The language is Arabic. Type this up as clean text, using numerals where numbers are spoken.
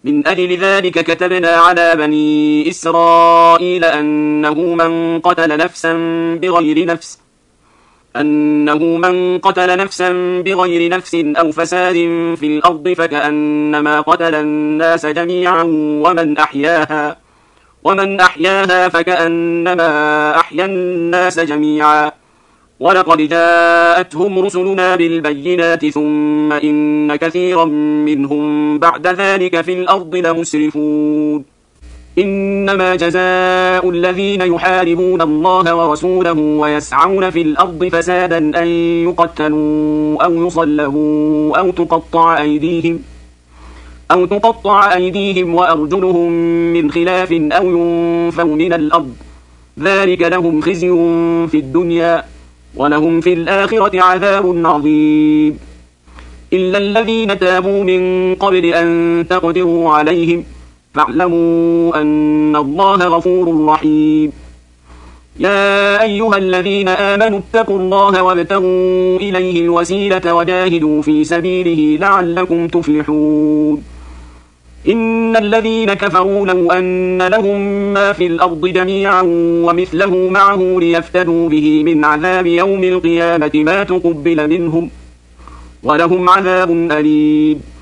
من أجل ذلك كتبنا على بني إسرائيل أنه من قتل نفسا بغير نفس أو فساد في الأرض فكأنما قتل الناس جميعا ومن أحياها فكأنما أحيا الناس جميعا. ولقد جاءتهم رسلنا بالبينات ثم إن كثيرا منهم بعد ذلك في الأرض لمسرفون. إنما جزاء الذين يحاربون الله ورسوله ويسعون في الأرض فسادا أن يقتلوا أو يصلبوا أو تقطع أيديهم وأرجلهم من خلاف أو ينفوا من الأرض، ذلك لهم خزي في الدنيا ولهم في الآخرة عذاب عظيم. إلا الذين تابوا من قبل أن تقدروا عليهم فاعلموا أن الله غفور رحيم. يا أيها الذين آمنوا اتقوا الله وابتغوا إليه الوسيلة وجاهدوا في سبيله لعلكم تفلحون. إن الذين كفروا لو أن لهم ما في الأرض جميعا ومثله معه ليفتدوا به من عذاب يوم القيامة ما تقبل منهم ولهم عذاب أليم.